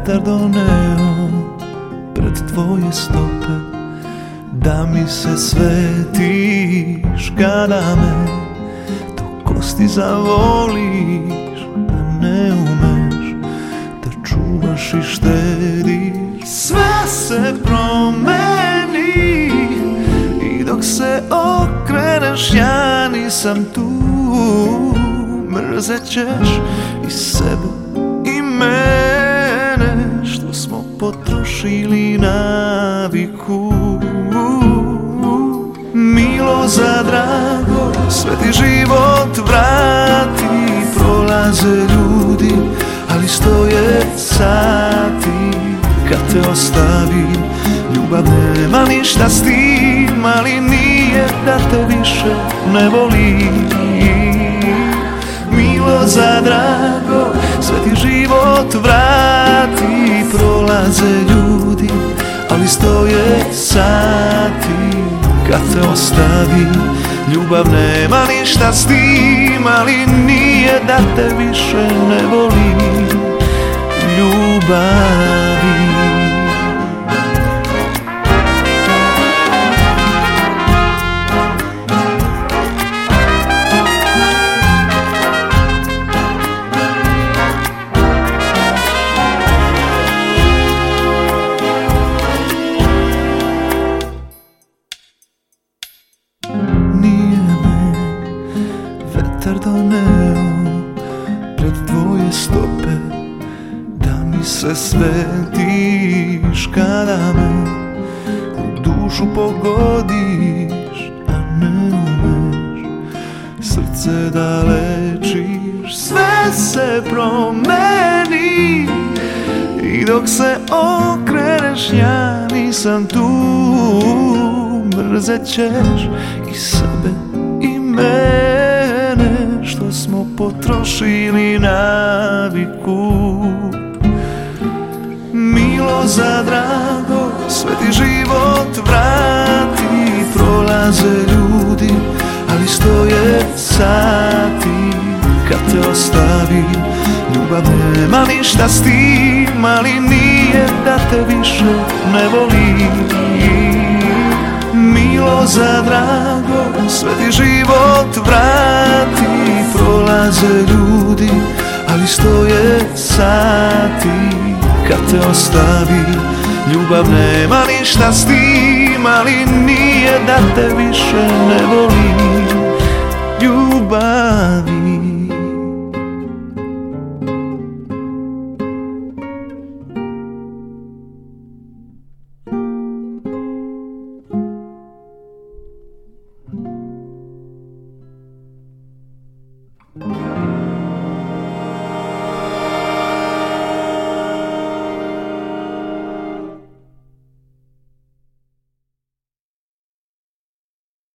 vetar doneo pred tvoje stope, da mi se svetiš kada me do kosti zavoliš, da ne umeš da čuvaš i štediš. Sve se promeni i dok se okreneš ja nisam tu. Mrzet ćeš i sebe i mene što smo potrošili naviku. Milo za drago, sve ti život vrati. Prolaze ljudi, ali stoje sati. Kad te ostavim, ljubav nema ništa s tim, ali nije da te više ne volim. Milo za drago, sve ti život vrati. Prolaze ljudi, ali stoje sati. Kad te ostavim, ljubav nema ništa s tim, ali nije da te više ne volim. Ljubavi. Vetar doneo pred tvoje stope, da mi se svetiš kada me u dušu pogodiš, a ne umeš srce da lečiš. Sve se promeni i dok se okreneš ja nisam tu. Mrzet ćeš i sebe i mene što smo potrošili naviku. Milo za drago, sve ti život vrati. Prolaze ljudi, ali stoje sati. Kad te ostavim, ljubav nema ništa s tim, ali nije da te više ne volim. Milo za drago, sve ti život vrati. Prolaze ljudi, ali stoje sati. Kad te ostavim, ljubav nema ništa s tim, ali nije da te više ne volim.